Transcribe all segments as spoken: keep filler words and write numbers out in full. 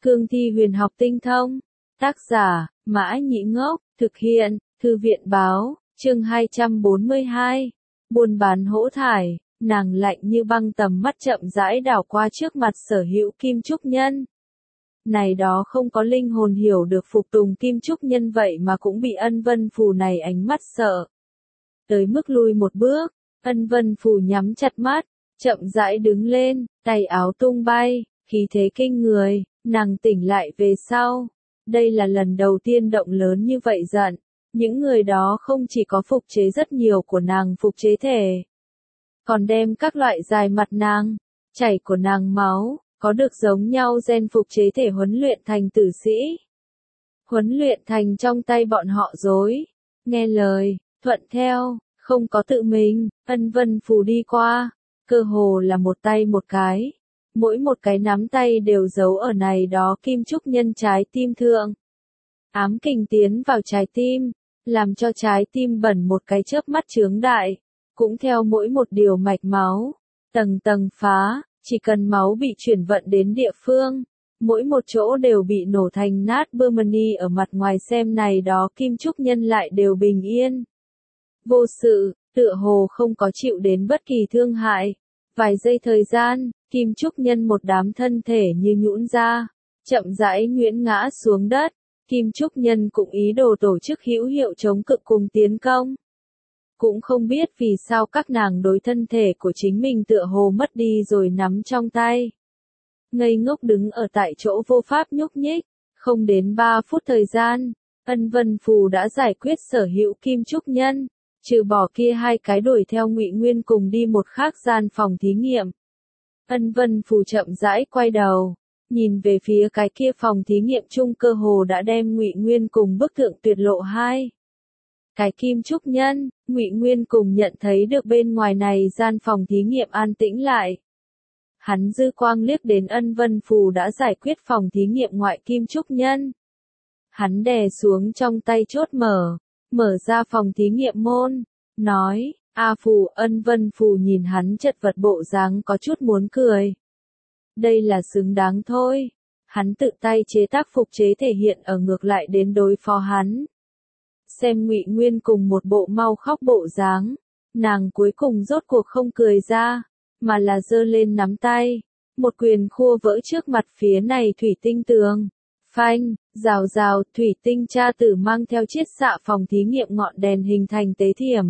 Cương thi huyền học tinh thông. Tác giả, Mã Nhĩ Ngốc, thực hiện, Thư viện Báo, chương hai trăm bốn mươi hai. Buôn bán hỗ thải, nàng lạnh như băng tầm mắt chậm rãi đảo qua trước mặt Sở Hữu Kim Trúc Nhân. Này đó không có linh hồn hiểu được phục tùng Kim Trúc Nhân vậy mà cũng bị Ân Vân Phù này ánh mắt sợ. Tới mức lui một bước, Ân Vân Phù nhắm chặt mắt, chậm rãi đứng lên, tay áo tung bay, khí thế kinh người, nàng tỉnh lại về sau. Đây là lần đầu tiên động lớn như vậy giận. Những người đó không chỉ có phục chế rất nhiều của nàng phục chế thể, còn đem các loại dài mặt nàng, chảy của nàng máu, có được giống nhau gen phục chế thể huấn luyện thành tử sĩ. Huấn luyện thành trong tay bọn họ dối, nghe lời, thuận theo, không có tự mình. Ân Vân Phù đi qua, cơ hồ là một tay một cái. Mỗi một cái nắm tay đều giấu ở này đó Kim Trúc Nhân trái tim thượng. Ám kình tiến vào trái tim, làm cho trái tim bẩn một cái chớp mắt chướng đại, cũng theo mỗi một điều mạch máu, tầng tầng phá, chỉ cần máu bị chuyển vận đến địa phương, mỗi một chỗ đều bị nổ thành nát bơ mani. Ở mặt ngoài xem này đó Kim Trúc Nhân lại đều bình yên. Vô sự, tựa hồ không có chịu đến bất kỳ thương hại. Vài giây thời gian, Kim Trúc Nhân một đám thân thể như nhũn ra, chậm rãi nhuyễn ngã xuống đất. Kim Trúc Nhân cũng ý đồ tổ chức hữu hiệu chống cự cùng tiến công. Cũng không biết vì sao các nàng đối thân thể của chính mình tựa hồ mất đi rồi nắm trong tay. Ngây ngốc đứng ở tại chỗ vô pháp nhúc nhích, không đến ba phút thời gian, Ân Vân Phù đã giải quyết Sở Hữu Kim Trúc Nhân, trừ bỏ kia hai cái đuổi theo Ngụy Nguyên cùng đi một khác gian phòng thí nghiệm. Ân Vân Phù chậm rãi quay đầu, nhìn về phía cái kia phòng thí nghiệm chung cơ hồ đã đem Ngụy Nguyên cùng bức thượng tuyệt lộ hai. Cái Kim Trúc Nhân, Ngụy Nguyên cùng nhận thấy được bên ngoài này gian phòng thí nghiệm an tĩnh lại. Hắn dư quang liếc đến Ân Vân Phù đã giải quyết phòng thí nghiệm ngoại Kim Trúc Nhân. Hắn đè xuống trong tay chốt mở, mở ra phòng thí nghiệm môn, nói, A Phù. Ân Vân Phù nhìn hắn chật vật bộ dáng có chút muốn cười. Đây là xứng đáng thôi. Hắn tự tay chế tác phục chế thể hiện ở ngược lại đến đối phó hắn. Xem Ngụy Nguyên cùng một bộ mau khóc bộ dáng, nàng cuối cùng rốt cuộc không cười ra, mà là giơ lên nắm tay, một quyền khua vỡ trước mặt phía này thủy tinh tường. Phanh, rào rào, thủy tinh tra tử mang theo chiết xạ phòng thí nghiệm ngọn đèn hình thành tế thiểm.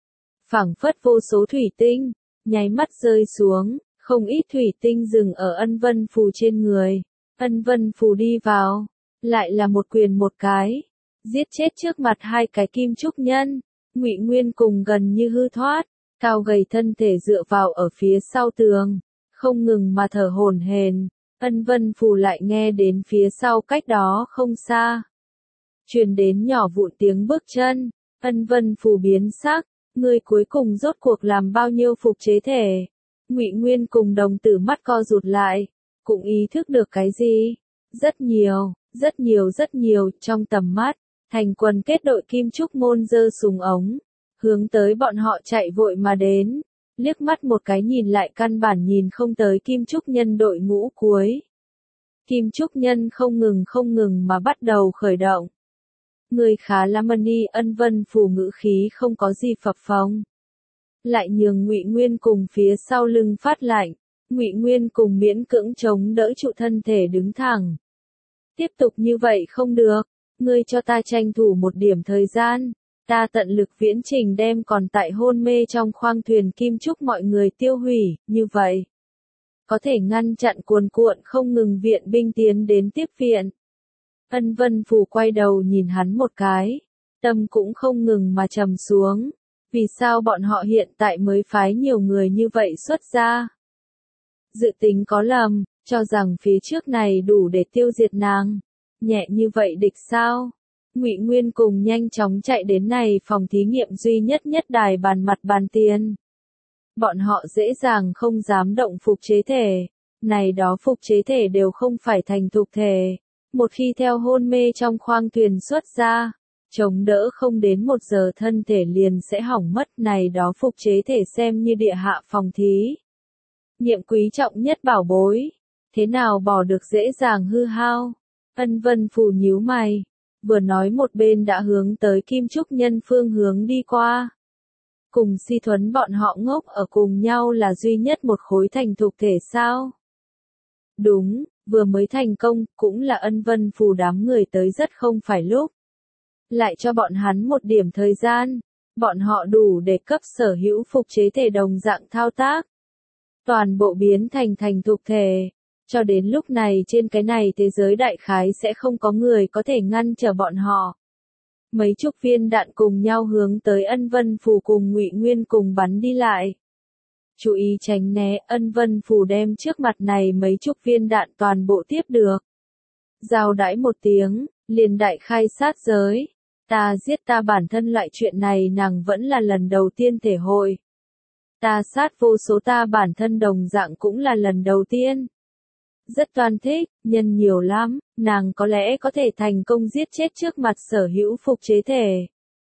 Phảng phất vô số thủy tinh, nháy mắt rơi xuống, không ít thủy tinh dừng ở Ân Vân Phù trên người. Ân Vân Phù đi vào, lại là một quyền một cái, giết chết trước mặt hai cái Kim Trúc Nhân. Ngụy Nguyên cùng gần như hư thoát, cao gầy thân thể dựa vào ở phía sau tường, không ngừng mà thở hổn hển. Ân Vân Phù lại nghe đến phía sau cách đó không xa, truyền đến nhỏ vụn tiếng bước chân. Ân Vân Phù biến sắc, ngươi cuối cùng rốt cuộc làm bao nhiêu phục chế thể? Ngụy Nguyên cùng đồng tử mắt co rụt lại, cũng ý thức được cái gì? Rất nhiều, rất nhiều rất nhiều. Trong tầm mắt, thành quần kết đội Kim Trúc Môn giơ súng ống, hướng tới bọn họ chạy vội mà đến. Liếc mắt một cái nhìn lại căn bản nhìn không tới Kim Trúc Nhân đội ngũ cuối. Kim Trúc Nhân không ngừng không ngừng mà bắt đầu khởi động. Người khá là mani. Ân Vân Phù ngữ khí không có gì phập phồng, lại nhường Ngụy Nguyên cùng phía sau lưng phát lạnh. Ngụy Nguyên cùng miễn cưỡng chống đỡ trụ thân thể đứng thẳng. Tiếp tục như vậy không được, ngươi cho ta tranh thủ một điểm thời gian, ta tận lực viễn trình đem còn tại hôn mê trong khoang thuyền Kim Trúc mọi người tiêu hủy, như vậy có thể ngăn chặn cuồn cuộn không ngừng viện binh tiến đến tiếp viện. Ân Vân Phù quay đầu nhìn hắn một cái, tâm cũng không ngừng mà trầm xuống. Vì sao bọn họ hiện tại mới phái nhiều người như vậy xuất ra? Dự tính có lầm, cho rằng phía trước này đủ để tiêu diệt nàng. Nhẹ như vậy địch sao? Ngụy Nguyên cùng nhanh chóng chạy đến này phòng thí nghiệm duy nhất nhất đài bàn mặt bàn tiền. Bọn họ dễ dàng không dám động phục chế thể. Này đó phục chế thể đều không phải thành thục thể. Một khi theo hôn mê trong khoang thuyền xuất ra, chống đỡ không đến một giờ thân thể liền sẽ hỏng mất. Này đó phục chế thể xem như địa hạ phòng thí nghiệm quý trọng nhất bảo bối. thế nào bỏ được dễ dàng hư hao. Ân Vân Phù nhíu mày, vừa nói một bên đã hướng tới Kim Trúc Nhân phương hướng đi qua. Cùng Si Thuấn bọn họ ngốc ở cùng nhau là duy nhất một khối thành thục thể sao? Đúng, vừa mới thành công, cũng là Ân Vân Phù đám người tới rất không phải lúc. Lại cho bọn hắn một điểm thời gian, bọn họ đủ để cấp sở hữu phục chế thể đồng dạng thao tác. Toàn bộ biến thành thành thục thể. Cho đến lúc này trên cái này thế giới đại khái sẽ không có người có thể ngăn trở bọn họ. Mấy chục viên đạn cùng nhau hướng tới Ân Vân Phù cùng Ngụy Nguyên cùng bắn đi lại. Chú ý tránh né, Ân Vân Phù đem trước mặt này mấy chục viên đạn toàn bộ tiếp được. Giao đãi một tiếng, liền đại khai sát giới. Ta giết ta bản thân loại chuyện này nàng vẫn là lần đầu tiên thể hội. Ta sát vô số ta bản thân đồng dạng cũng là lần đầu tiên. Rất toan thích, nhân nhiều lắm, nàng có lẽ có thể thành công giết chết trước mặt sở hữu phục chế thể.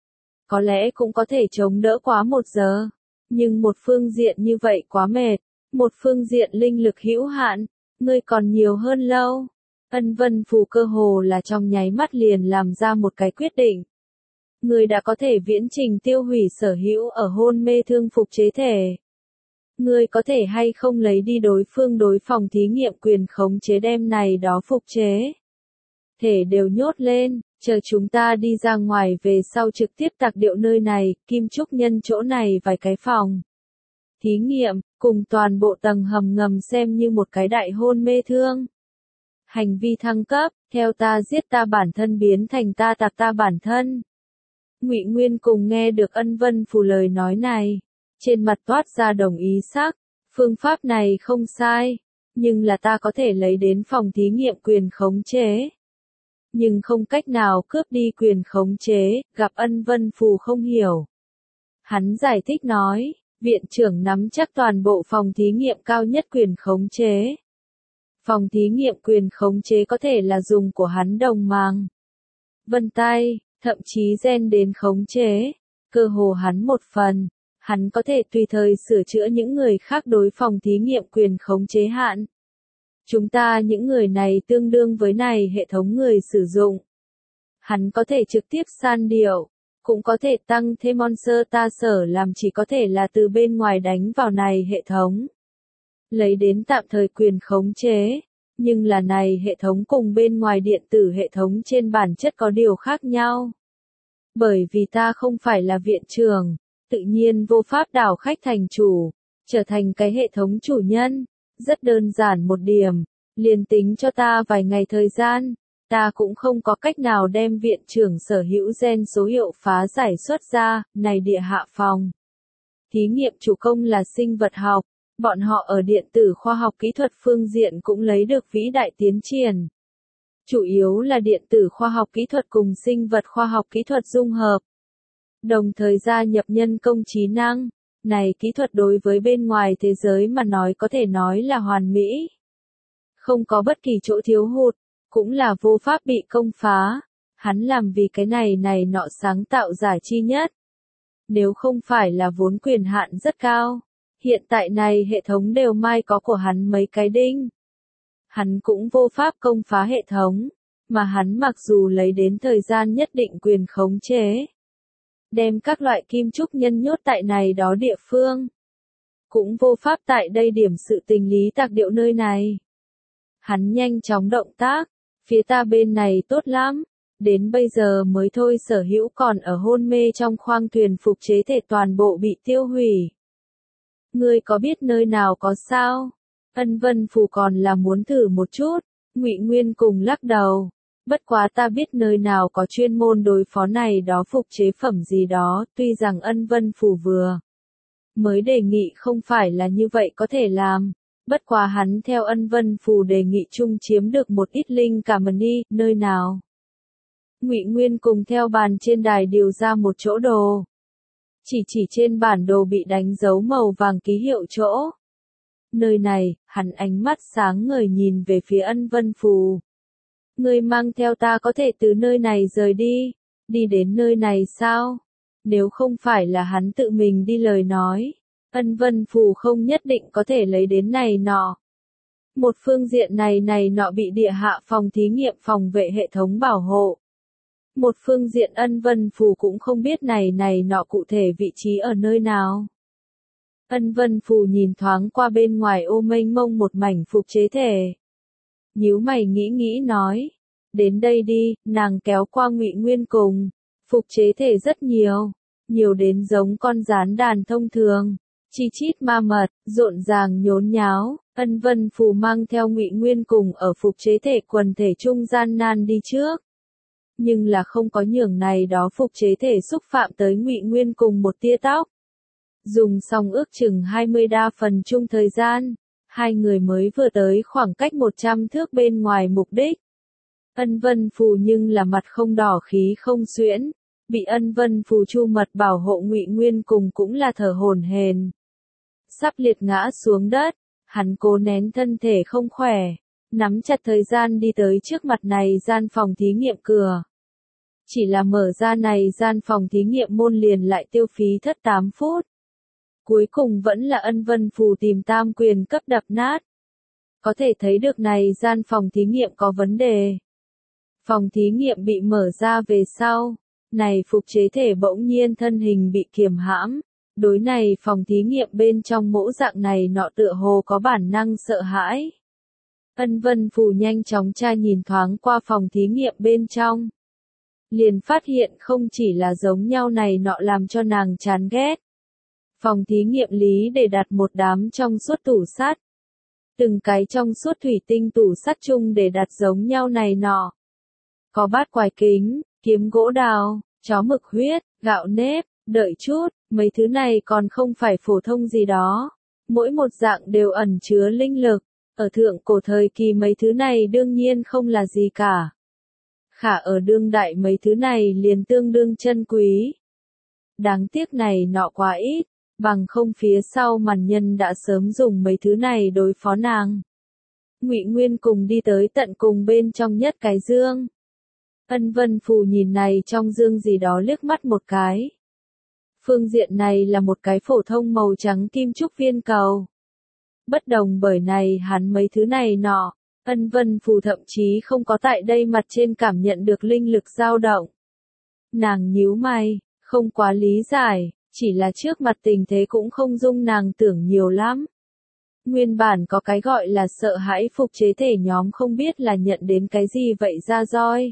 Có lẽ cũng có thể chống đỡ quá một giờ. Nhưng một phương diện như vậy quá mệt, một phương diện linh lực hữu hạn, ngươi còn nhiều hơn lâu. Ân Vân Phù cơ hồ là trong nháy mắt liền làm ra một cái quyết định. Ngươi đã có thể viễn trình tiêu hủy sở hữu ở hôn mê thương phục chế thể. Ngươi có thể hay không lấy đi đối phương đối phòng thí nghiệm quyền khống chế đem này đó phục chế. Thể đều nhốt lên, chờ chúng ta đi ra ngoài về sau trực tiếp tạc điệu nơi này, Kim Trúc Nhân chỗ này vài cái phòng. Thí nghiệm, cùng toàn bộ tầng hầm ngầm xem như một cái đại hôn mê thương. Hành vi thăng cấp, theo ta giết ta bản thân biến thành ta tạc ta bản thân. Ngụy Nguyên cùng nghe được Ân Vân Phù lời nói này. Trên mặt toát ra đồng ý sắc, phương pháp này không sai, nhưng là ta có thể lấy đến phòng thí nghiệm quyền khống chế. Nhưng không cách nào cướp đi quyền khống chế, gặp Ân Vân Phù không hiểu. Hắn giải thích nói, viện trưởng nắm chắc toàn bộ phòng thí nghiệm cao nhất quyền khống chế. Phòng thí nghiệm quyền khống chế có thể là dùng của hắn đồng màng, vân tay, thậm chí gen đến khống chế, cơ hồ hắn một phần. Hắn có thể tùy thời sửa chữa những người khác đối phòng thí nghiệm quyền khống chế hạn. Chúng ta những người này tương đương với này hệ thống người sử dụng. Hắn có thể trực tiếp san điệu, cũng có thể tăng thêm monster ta sở làm chỉ có thể là từ bên ngoài đánh vào này hệ thống. Lấy đến tạm thời quyền khống chế, nhưng là này hệ thống cùng bên ngoài điện tử hệ thống trên bản chất có điều khác nhau. Bởi vì ta không phải là viện trưởng. Tự nhiên vô pháp đảo khách thành chủ, trở thành cái hệ thống chủ nhân, rất đơn giản một điểm, liền tính cho ta vài ngày thời gian, ta cũng không có cách nào đem viện trưởng sở hữu gen số hiệu phá giải xuất ra, này địa hạ phòng. Thí nghiệm chủ công là sinh vật học, bọn họ ở điện tử khoa học kỹ thuật phương diện cũng lấy được vĩ đại tiến triển. Chủ yếu là điện tử khoa học kỹ thuật cùng sinh vật khoa học kỹ thuật dung hợp. Đồng thời gia nhập nhân công trí năng, này kỹ thuật đối với bên ngoài thế giới mà nói có thể nói là hoàn mỹ. Không có bất kỳ chỗ thiếu hụt, cũng là vô pháp bị công phá. Hắn làm vì cái này này nọ sáng tạo giải chi nhất. Nếu không phải là vốn quyền hạn rất cao, hiện tại này hệ thống đều mai có của hắn mấy cái đinh. Hắn cũng vô pháp công phá hệ thống, mà hắn mặc dù lấy đến thời gian nhất định quyền khống chế. Đem các loại kim trúc nhân nhốt tại này đó địa phương. Cũng vô pháp tại đây điểm sự tình lý tạc điệu nơi này. Hắn nhanh chóng động tác, phía ta bên này tốt lắm, đến bây giờ mới thôi sở hữu còn ở hôn mê trong khoang thuyền phục chế thể toàn bộ bị tiêu hủy. Ngươi có biết nơi nào có sao? Ân Vân Phù còn là muốn thử một chút, Ngụy Nguyên cùng lắc đầu. Bất quá ta biết nơi nào có chuyên môn đối phó này đó phục chế phẩm gì đó, tuy rằng Ân Vân Phù vừa mới đề nghị không phải là như vậy có thể làm. Bất quá hắn theo Ân Vân Phù đề nghị chung chiếm được một ít linh cả mần đi, nơi nào. Ngụy Nguyên cùng theo bàn trên đài điều ra một chỗ đồ. Chỉ chỉ trên bản đồ bị đánh dấu màu vàng ký hiệu chỗ. Nơi này, hắn ánh mắt sáng ngời nhìn về phía Ân Vân Phù. Ngươi mang theo ta có thể từ nơi này rời đi, đi đến nơi này sao? Nếu không phải là hắn tự mình đi lời nói, Ân Vân Phù không nhất định có thể lấy đến này nọ. Một phương diện này này nọ bị địa hạ phòng thí nghiệm phòng vệ hệ thống bảo hộ. Một phương diện Ân Vân Phù cũng không biết này này nọ cụ thể vị trí ở nơi nào. Ân Vân Phù nhìn thoáng qua bên ngoài ô mênh mông một mảnh phục chế thể. Nhíu mày nghĩ nghĩ nói. Đến đây đi, nàng kéo qua Ngụy Nguyên cùng. Phục chế thể rất nhiều. Nhiều đến giống con gián đàn thông thường. Chi chít ma mật, rộn ràng nhốn nháo. Ân Vân Phù mang theo Ngụy Nguyên cùng ở phục chế thể quần thể trung gian nan đi trước. Nhưng là không có nhường này đó phục chế thể xúc phạm tới Ngụy Nguyên cùng một tia tóc. Dùng xong ước chừng hai mươi đa phần chung thời gian, hai người mới vừa tới khoảng cách một trăm thước bên ngoài mục đích. Ân Vân Phù nhưng là mặt không đỏ khí không xuyễn, bị Ân Vân Phù chu mật bảo hộ Ngụy Nguyên cùng cũng là thở hổn hển. Sắp liệt ngã xuống đất, hắn cố nén thân thể không khỏe, nắm chặt thời gian đi tới trước mặt này gian phòng thí nghiệm cửa. Chỉ là mở ra này gian phòng thí nghiệm môn liền lại tiêu phí thất tám phút. Cuối cùng vẫn là Ân Vân Phù tìm tam quyền cấp đập nát. Có thể thấy được này gian phòng thí nghiệm có vấn đề. Phòng thí nghiệm bị mở ra về sau, này phục chế thể bỗng nhiên thân hình bị kiềm hãm. Đối này phòng thí nghiệm bên trong mẫu dạng này nọ tựa hồ có bản năng sợ hãi. Ân Vân Phù nhanh chóng tra nhìn thoáng qua phòng thí nghiệm bên trong. Liền phát hiện không chỉ là giống nhau này nọ làm cho nàng chán ghét. Phòng thí nghiệm lý để đặt một đám trong suốt tủ sắt. Từng cái trong suốt thủy tinh tủ sắt chung để đặt giống nhau này nọ. Có bát quài kính, kiếm gỗ đào, chó mực huyết, gạo nếp, đợi chút, mấy thứ này còn không phải phổ thông gì đó. Mỗi một dạng đều ẩn chứa linh lực. Ở thượng cổ thời kỳ mấy thứ này đương nhiên không là gì cả. Khả ở đương đại mấy thứ này liền tương đương chân quý. Đáng tiếc này nọ quá ít, bằng không phía sau màn nhân đã sớm dùng mấy thứ này đối phó nàng. Ngụy Nguyên cùng đi tới tận cùng bên trong nhất cái dương. Ân Vân Phù nhìn này trong dương gì đó liếc mắt một cái. Phương diện này là một cái phổ thông màu trắng kim trúc viên cầu. Bất đồng bởi này hắn mấy thứ này nọ, Ân Vân Phù thậm chí không có tại đây mặt trên cảm nhận được linh lực dao động. Nàng nhíu mày, không quá lý giải, chỉ là trước mặt tình thế cũng không dung nàng tưởng nhiều lắm. Nguyên bản có cái gọi là sợ hãi phục chế thể nhóm không biết là nhận đến cái gì vậy ra roi.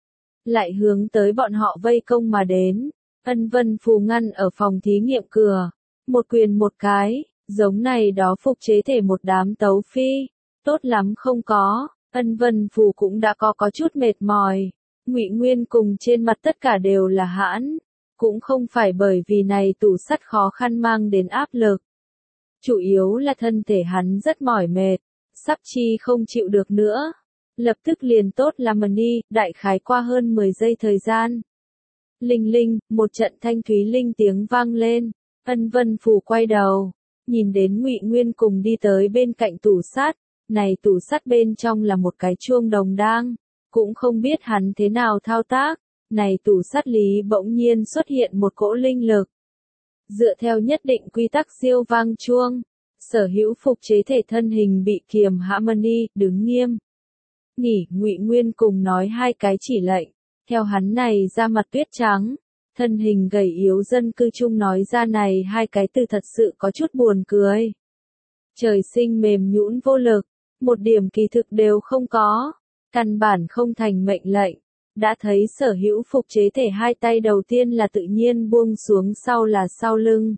Lại hướng tới bọn họ vây công mà đến. Ân Vân Phù ngăn ở phòng thí nghiệm cửa. Một quyền một cái, giống này đó phục chế thể một đám tấu phi. Tốt lắm không có, Ân Vân Phù cũng đã có có chút mệt mỏi. Ngụy Nguyên cùng trên mặt tất cả đều là hãn. Cũng không phải bởi vì này tủ sắt khó khăn mang đến áp lực. Chủ yếu là thân thể hắn rất mỏi mệt, sắp chi không chịu được nữa. Lập tức liền tốt làm mần đi, đại khái qua hơn mười giây thời gian. Linh linh, một trận thanh thúy linh tiếng vang lên. Ân Vân Phù quay đầu, nhìn đến Ngụy Nguyên cùng đi tới bên cạnh tủ sắt. Này tủ sắt bên trong là một cái chuông đồng đang, cũng không biết hắn thế nào thao tác. Này tủ sắt lý bỗng nhiên xuất hiện một cỗ linh lực. Dựa theo nhất định quy tắc siêu vang chuông, sở hữu phục chế thể thân hình bị kiềm hãm đi, đứng nghiêm. Nghỉ, Ngụy Nguyên cùng nói hai cái chỉ lệnh, theo hắn này ra mặt tuyết trắng, thân hình gầy yếu dân cư chung nói ra này hai cái từ thật sự có chút buồn cười. Trời sinh mềm nhũn vô lực, một điểm kỳ thực đều không có, căn bản không thành mệnh lệnh. Đã thấy sở hữu phục chế thể hai tay đầu tiên là tự nhiên buông xuống, sau là sau lưng.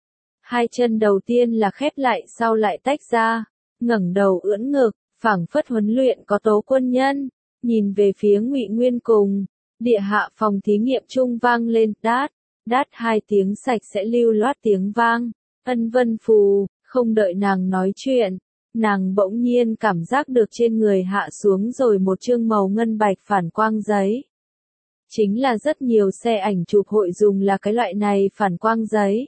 Hai chân đầu tiên là khép lại, sau lại tách ra, ngẩng đầu ưỡn ngực, phảng phất huấn luyện có tố quân nhân, nhìn về phía Ngụy Nguyên cùng. Địa hạ phòng thí nghiệm trung vang lên đát, đát hai tiếng sạch sẽ lưu loát tiếng vang. Ân Vân Phù, không đợi nàng nói chuyện, nàng bỗng nhiên cảm giác được trên người hạ xuống rồi một chương màu ngân bạch phản quang giấy. Chính là rất nhiều xe ảnh chụp hội dùng là cái loại này phản quang giấy.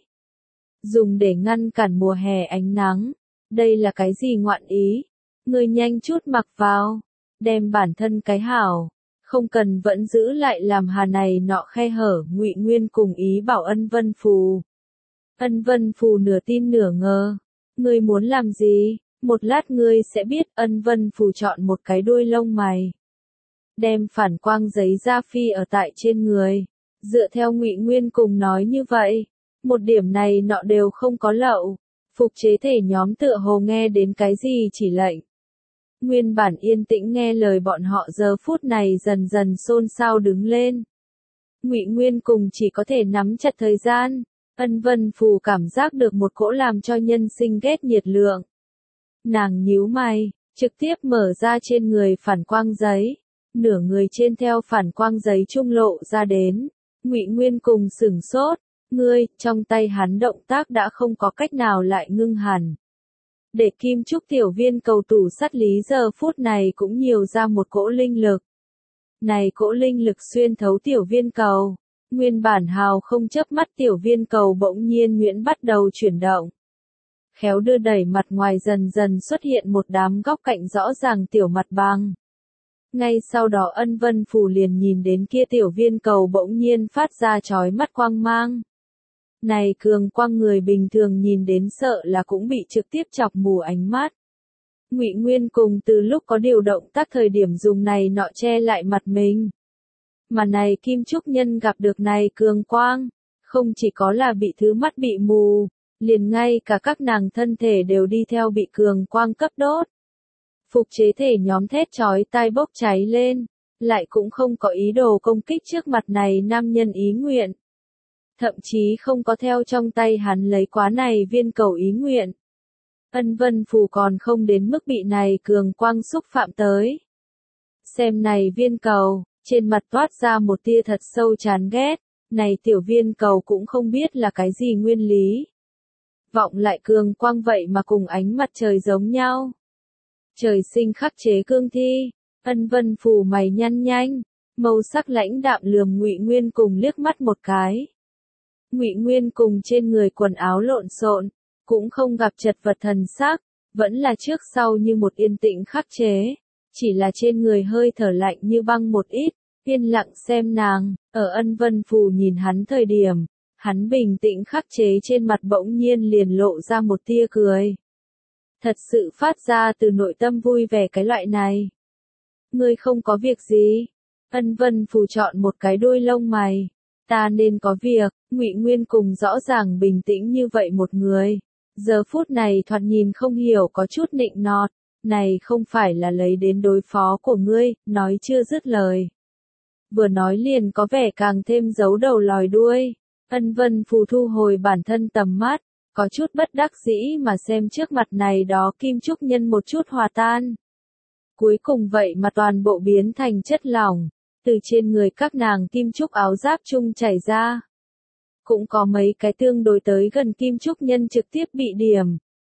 Dùng để ngăn cản mùa hè ánh nắng. Đây là cái gì ngoạn ý? Ngươi nhanh chút mặc vào. Đem bản thân cái hảo. Không cần vẫn giữ lại làm hà này nọ khe hở. Ngụy Nguyên cùng ý bảo Ân Vân Phù. Ân Vân Phù nửa tin nửa ngờ. Ngươi muốn làm gì? Một lát ngươi sẽ biết. Ân Vân Phù chọn một cái đuôi lông mày. Đem phản quang giấy da phi ở tại trên người. Dựa theo Ngụy Nguyên cùng nói như vậy. Một điểm này nọ đều không có lậu. Phục chế thể nhóm tựa hồ nghe đến cái gì chỉ lệnh. Nguyên bản yên tĩnh nghe lời bọn họ giờ phút này dần dần xôn xao đứng lên. Ngụy Nguyên cùng chỉ có thể nắm chặt thời gian. Ân Vân Phù cảm giác được một cỗ làm cho nhân sinh ghét nhiệt lượng. Nàng nhíu mày, trực tiếp mở ra trên người phản quang giấy. Nửa người trên theo phản quang giấy trung lộ ra đến. Ngụy Nguyên cùng sửng sốt. Ngươi, trong tay hắn động tác đã không có cách nào lại ngưng hẳn. Để kim trúc tiểu viên cầu tủ sắt lý giờ phút này cũng nhiều ra một cỗ linh lực. Này cỗ linh lực xuyên thấu tiểu viên cầu. Nguyên bản hào không chớp mắt tiểu viên cầu bỗng nhiên nhuyễn bắt đầu chuyển động. Khéo đưa đẩy mặt ngoài dần dần xuất hiện một đám góc cạnh rõ ràng tiểu mặt bằng. Ngay sau đó Ân Vân Phù liền nhìn đến kia tiểu viên cầu bỗng nhiên phát ra chói mắt quang mang. Này cường quang người bình thường nhìn đến sợ là cũng bị trực tiếp chọc mù ánh mắt. Ngụy Nguyên cùng từ lúc có điều động tác thời điểm dùng này nọ che lại mặt mình. Mà này kim trúc nhân gặp được này cường quang, không chỉ có là bị thứ mắt bị mù, liền ngay cả các nàng thân thể đều đi theo bị cường quang cấp đốt. Phục chế thể nhóm thét chói tai bốc cháy lên, lại cũng không có ý đồ công kích trước mặt này nam nhân ý nguyện. Thậm chí không có theo trong tay hắn lấy quá này viên cầu ý nguyện. Ân Vân Phù còn không đến mức bị này cường quang xúc phạm tới. Xem này viên cầu, trên mặt toát ra một tia thật sâu chán ghét, này tiểu viên cầu cũng không biết là cái gì nguyên lý. Vọng lại cường quang vậy mà cùng ánh mặt trời giống nhau. Trời sinh khắc chế cương thi, Ân Vân Phù mày nhăn nhanh, màu sắc lãnh đạm lườm Ngụy Nguyên cùng liếc mắt một cái. Ngụy Nguyên cùng trên người quần áo lộn xộn, cũng không gặp chật vật thần sắc, vẫn là trước sau như một yên tĩnh khắc chế, chỉ là trên người hơi thở lạnh như băng một ít, yên lặng xem nàng. Ở Ân Vân Phù nhìn hắn thời điểm, hắn bình tĩnh khắc chế trên mặt bỗng nhiên liền lộ ra một tia cười. Thật sự phát ra từ nội tâm vui vẻ cái loại này. Ngươi không có việc gì? Ân Vân Phù chọn một cái đuôi lông mày. Ta nên có việc. Ngụy Nguyên cùng rõ ràng bình tĩnh như vậy một người. Giờ phút này thoạt nhìn không hiểu có chút nịnh nọt. Này không phải là lấy đến đối phó của ngươi, nói chưa dứt lời. Vừa nói liền có vẻ càng thêm giấu đầu lòi đuôi. Ân Vân Phù thu hồi bản thân tầm mắt, có chút bất đắc dĩ mà xem trước mặt này đó kim trúc nhân một chút hòa tan. Cuối cùng vậy mà toàn bộ biến thành chất lỏng, từ trên người các nàng kim trúc áo giáp chung chảy ra. Cũng có mấy cái tương đối tới gần kim trúc nhân trực tiếp bị điểm.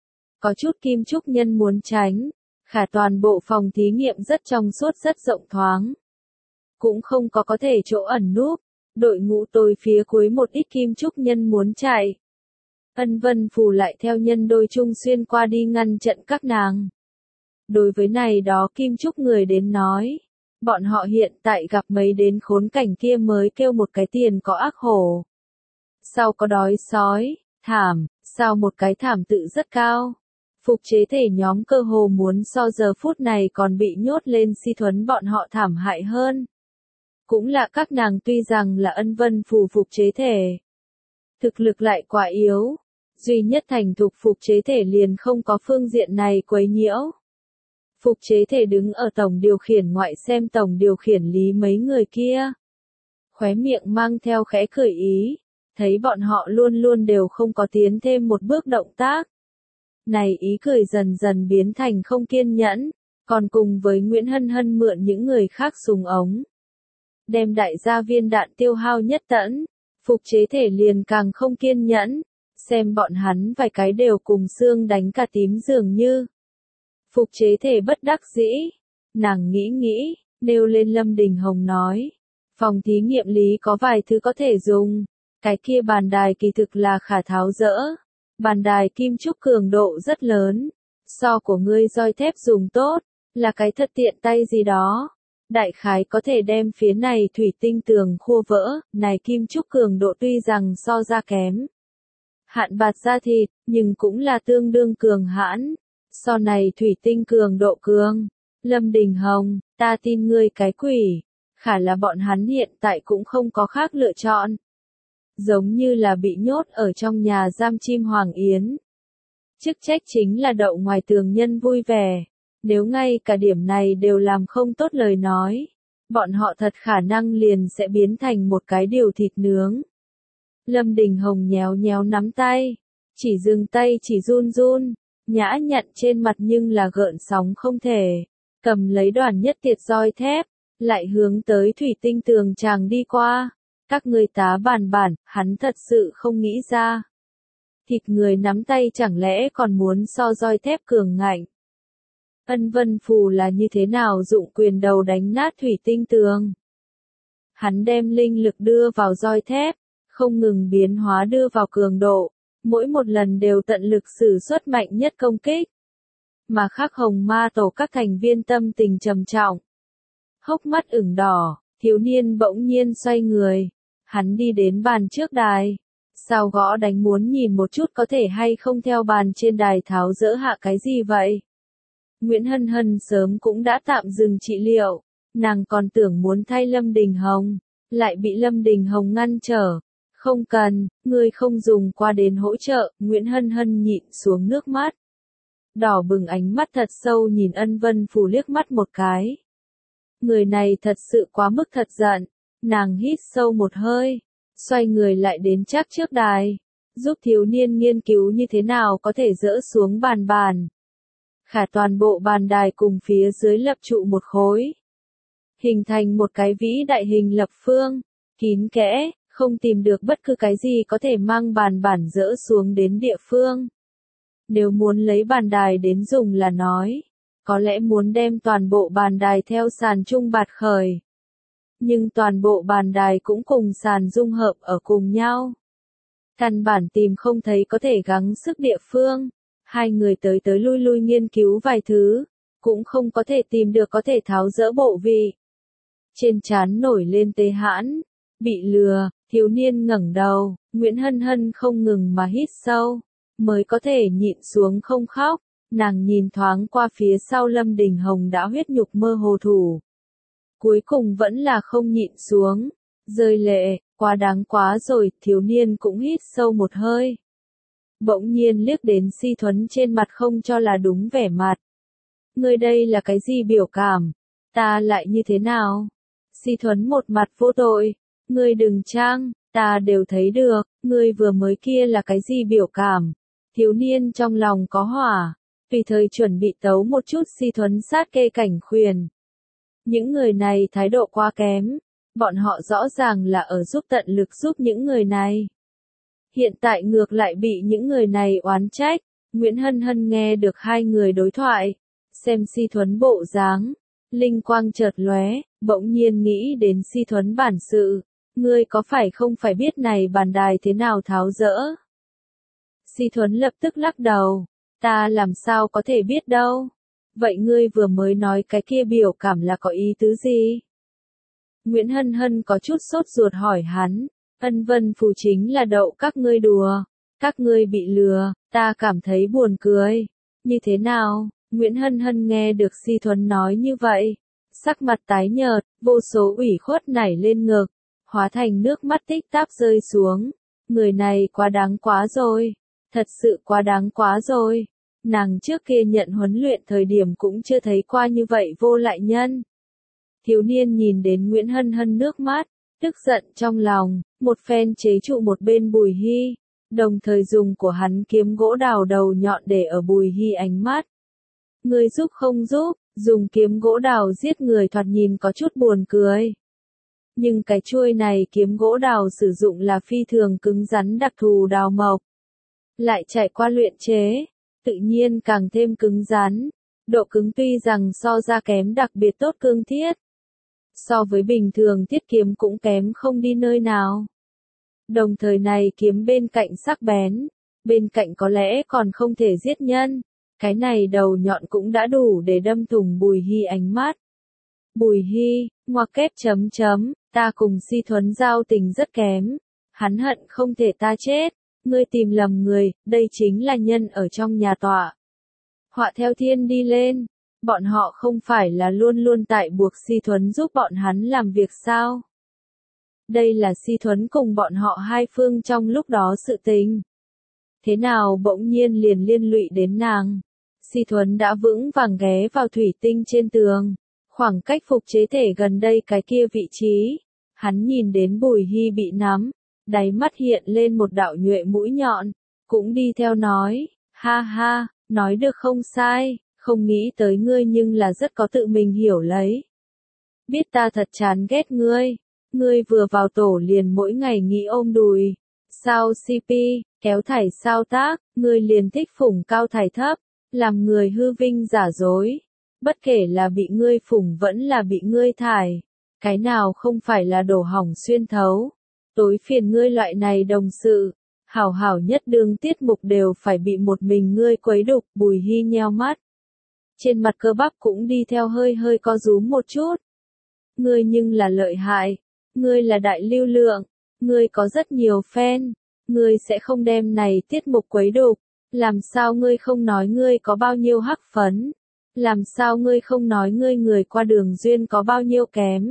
Có chút kim trúc nhân muốn tránh, khả toàn bộ phòng thí nghiệm rất trong suốt rất rộng thoáng. Cũng không có có thể chỗ ẩn núp, đội ngũ tôi phía cuối một ít kim trúc nhân muốn chạy. Ân Vân Phù lại theo nhân đôi chung xuyên qua đi ngăn chặn các nàng. Đối với này đó kim trúc người đến nói, bọn họ hiện tại gặp mấy đến khốn cảnh kia mới kêu một cái tiền có ác hổ. Sau có đói sói, thảm, sau một cái thảm tự rất cao. Phục chế thể nhóm cơ hồ muốn so giờ phút này còn bị nhốt lên si thuấn bọn họ thảm hại hơn. Cũng là các nàng tuy rằng là Ân Vân Phù phục chế thể. Thực lực lại quá yếu. Duy nhất thành thục phục chế thể liền không có phương diện này quấy nhiễu. Phục chế thể đứng ở tổng điều khiển ngoại xem tổng điều khiển lý mấy người kia. Khóe miệng mang theo khẽ cười ý. Thấy bọn họ luôn luôn đều không có tiến thêm một bước động tác. Này ý cười dần dần biến thành không kiên nhẫn, còn cùng với Nguyễn Hân Hân mượn những người khác súng ống. Đem đại gia viên đạn tiêu hao nhất tẫn, phục chế thể liền càng không kiên nhẫn, xem bọn hắn vài cái đều cùng xương đánh cả tím dường như. Phục chế thể bất đắc dĩ, nàng nghĩ nghĩ, nêu lên Lâm Đình Hồng nói, phòng thí nghiệm lý có vài thứ có thể dùng, cái kia bàn đài kỳ thực là khả tháo dỡ. Bàn đài kim trúc cường độ rất lớn, so của ngươi roi thép dùng tốt, là cái thật tiện tay gì đó. Đại khái có thể đem phía này thủy tinh tường khô vỡ, này kim trúc cường độ tuy rằng so ra kém. Hạn bạt da thịt, nhưng cũng là tương đương cường hãn. So này thủy tinh cường độ cường. Lâm Đình Hồng, ta tin ngươi cái quỷ. Khả là bọn hắn hiện tại cũng không có khác lựa chọn. Giống như là bị nhốt ở trong nhà giam chim Hoàng Yến. Chức trách chính là đậu ngoài tường nhân vui vẻ. Nếu ngay cả điểm này đều làm không tốt lời nói, bọn họ thật khả năng liền sẽ biến thành một cái điều thịt nướng. Lâm Đình Hồng nhéo nhéo nắm tay, chỉ dừng tay chỉ run run, nhã nhặn trên mặt nhưng là gợn sóng không thể, cầm lấy đoàn nhất tiệt roi thép, lại hướng tới thủy tinh tường chàng đi qua. Các ngươi tá bàn bản, hắn thật sự không nghĩ ra. Thịt người nắm tay chẳng lẽ còn muốn so roi thép cường ngạnh. Ân Vân Phù là như thế nào dụng quyền đầu đánh nát thủy tinh tường. Hắn đem linh lực đưa vào roi thép, không ngừng biến hóa đưa vào cường độ, mỗi một lần đều tận lực sử xuất mạnh nhất công kích. Mà khác Hồng Ma tổ các thành viên tâm tình trầm trọng. Hốc mắt ửng đỏ, thiếu niên bỗng nhiên xoay người. Hắn đi đến bàn trước đài. Sao gõ đánh muốn nhìn một chút có thể hay không theo bàn trên đài tháo dỡ hạ cái gì vậy? Nguyễn Hân Hân sớm cũng đã tạm dừng trị liệu. Nàng còn tưởng muốn thay Lâm Đình Hồng. Lại bị Lâm Đình Hồng ngăn trở. Không cần, ngươi không dùng qua đến hỗ trợ. Nguyễn Hân Hân nhịn xuống nước mắt. Đỏ bừng ánh mắt thật sâu nhìn Ân Vân Phù liếc mắt một cái. Người này thật sự quá mức thật giận. Nàng hít sâu một hơi, xoay người lại đến chắc trước đài, giúp thiếu niên nghiên cứu như thế nào có thể dỡ xuống bàn bàn. Khả toàn bộ bàn đài cùng phía dưới lập trụ một khối, hình thành một cái vĩ đại hình lập phương, kín kẽ, không tìm được bất cứ cái gì có thể mang bàn bản dỡ xuống đến địa phương. Nếu muốn lấy bàn đài đến dùng là nói, có lẽ muốn đem toàn bộ bàn đài theo sàn trung bạt khởi. Nhưng toàn bộ bàn đài cũng cùng sàn dung hợp ở cùng nhau. Căn bản tìm không thấy có thể gắng sức địa phương. Hai người tới tới lui lui nghiên cứu vài thứ, cũng không có thể tìm được có thể tháo dỡ bộ vị. Trên trán nổi lên tê hãn, bị lừa, thiếu niên ngẩng đầu, Nguyễn Hân Hân không ngừng mà hít sâu, mới có thể nhịn xuống không khóc. Nàng nhìn thoáng qua phía sau Lâm Đình Hồng đã huyết nhục mơ hồ thủ. Cuối cùng vẫn là không nhịn xuống, rơi lệ, quá đáng quá rồi, thiếu niên cũng hít sâu một hơi. Bỗng nhiên liếc đến Si Thuấn trên mặt không cho là đúng vẻ mặt. Ngươi đây là cái gì biểu cảm? Ta lại như thế nào? Si Thuấn một mặt vô tội. Ngươi đừng trang, ta đều thấy được, ngươi vừa mới kia là cái gì biểu cảm? Thiếu niên trong lòng có hỏa, tùy thời chuẩn bị tấu một chút Si Thuấn sát kê cảnh khuyên. Những người này thái độ quá kém, bọn họ rõ ràng là ở giúp tận lực giúp những người này. Hiện tại ngược lại bị những người này oán trách. Nguyễn Hân Hân nghe được hai người đối thoại, xem Si Thuấn bộ dáng, linh quang chợt lóe, bỗng nhiên nghĩ đến Si Thuấn bản sự, ngươi có phải không phải biết này bàn đài thế nào tháo dỡ? Si Thuấn lập tức lắc đầu, ta làm sao có thể biết đâu. Vậy ngươi vừa mới nói cái kia biểu cảm là có ý tứ gì? Nguyễn Hân Hân có chút sốt ruột hỏi hắn, Ân Vân Phù chính là đậu các ngươi đùa, các ngươi bị lừa, ta cảm thấy buồn cười. Như thế nào? Nguyễn Hân Hân nghe được Si Thuấn nói như vậy, sắc mặt tái nhợt, vô số ủy khuất nảy lên ngực, hóa thành nước mắt tích táp rơi xuống. Người này quá đáng quá rồi, thật sự quá đáng quá rồi. Nàng trước kia nhận huấn luyện thời điểm cũng chưa thấy qua như vậy vô lại nhân. Thiếu niên nhìn đến Nguyễn Hân Hân nước mắt, tức giận trong lòng, một phen chế trụ một bên Bùi Hy, đồng thời dùng của hắn kiếm gỗ đào đầu nhọn để ở Bùi Hy ánh mắt. Người giúp không giúp, dùng kiếm gỗ đào giết người thoạt nhìn có chút buồn cười. Nhưng cái chuôi này kiếm gỗ đào sử dụng là phi thường cứng rắn đặc thù đào mộc. Lại trải qua luyện chế, tự nhiên càng thêm cứng rắn. Độ cứng tuy rằng so ra kém đặc biệt tốt cương thiết. So với bình thường thiết kiếm cũng kém không đi nơi nào. Đồng thời này kiếm bên cạnh sắc bén, bên cạnh có lẽ còn không thể giết nhân. Cái này đầu nhọn cũng đã đủ để đâm thủng Bùi Hy ánh mắt. Bùi Hy, ngoặc kép chấm chấm, ta cùng Si Thuấn giao tình rất kém. Hắn hận không thể ta chết. Ngươi tìm lầm người, đây chính là nhân ở trong nhà tọa. họa theo thiên đi lên. Bọn họ không phải là luôn luôn tại buộc Si Thuấn giúp bọn hắn làm việc sao? Đây là Si Thuấn cùng bọn họ hai phương trong lúc đó sự tình. Thế nào bỗng nhiên liền liên lụy đến nàng? Si Thuấn đã vững vàng ghé vào thủy tinh trên tường, khoảng cách phục chế thể gần đây cái kia vị trí. Hắn nhìn đến Bùi Hy bị nắm, đáy mắt hiện lên một đạo nhuệ mũi nhọn, cũng đi theo nói, ha ha, nói được không sai, không nghĩ tới ngươi nhưng là rất có tự mình hiểu lấy. Biết ta thật chán ghét ngươi, ngươi vừa vào tổ liền mỗi ngày nghĩ ôm đùi, sao xê pê, kéo thảy sao tác, ngươi liền thích phủng cao thảy thấp, làm người hư vinh giả dối, bất kể là bị ngươi phủng vẫn là bị ngươi thải, cái nào không phải là đổ hỏng xuyên thấu, tối phiền ngươi loại này đồng sự, hảo hảo nhất đường tiết mục đều phải bị một mình ngươi quấy đục. Bùi Hy nheo mắt, trên mặt cơ bắp cũng đi theo hơi hơi co rúm một chút. Ngươi nhưng là lợi hại, ngươi là đại lưu lượng, ngươi có rất nhiều fan, ngươi sẽ không đem này tiết mục quấy đục, làm sao ngươi không nói ngươi có bao nhiêu hắc phấn, làm sao ngươi không nói ngươi người qua đường duyên có bao nhiêu kém.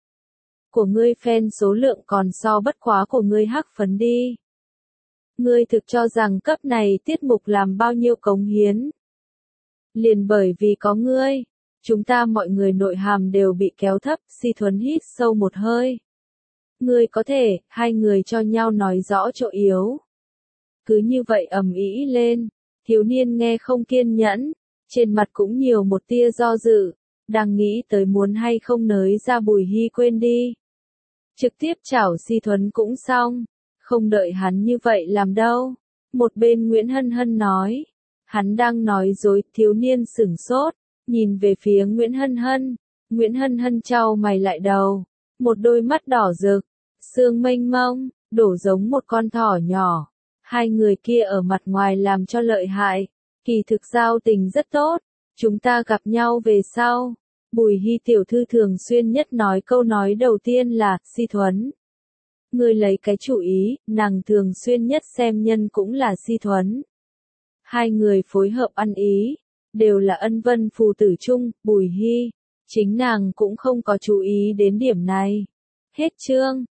Của ngươi fan số lượng còn so bất quá của ngươi hắc phấn đi. Ngươi thực cho rằng cấp này tiết mục làm bao nhiêu cống hiến. Liền bởi vì có ngươi, chúng ta mọi người nội hàm đều bị kéo thấp. Si Thuấn hít sâu một hơi. Ngươi có thể, hai người cho nhau nói rõ chỗ yếu. Cứ như vậy ầm ĩ lên, thiếu niên nghe không kiên nhẫn, trên mặt cũng nhiều một tia do dự, đang nghĩ tới muốn hay không nới ra Bùi Hy quên đi. Trực tiếp chảo Si Thuấn cũng xong, không đợi hắn như vậy làm đâu. Một bên Nguyễn Hân Hân nói, hắn đang nói dối. Thiếu niên sửng sốt, nhìn về phía Nguyễn Hân Hân. Nguyễn Hân Hân chau mày lại đầu, một đôi mắt đỏ rực, sương mênh mông, đổ giống một con thỏ nhỏ. Hai người kia ở mặt ngoài làm cho lợi hại, kỳ thực giao tình rất tốt, chúng ta gặp nhau về sau. Bùi Hy tiểu thư thường xuyên nhất nói câu nói đầu tiên là, Si Thuấn. Ngươi lấy cái chủ ý, nàng thường xuyên nhất xem nhân cũng là Si Thuấn. Hai người phối hợp ăn ý, đều là ân vân phù tử chung. Bùi Hy, chính nàng cũng không có chú ý đến điểm này. Hết chương.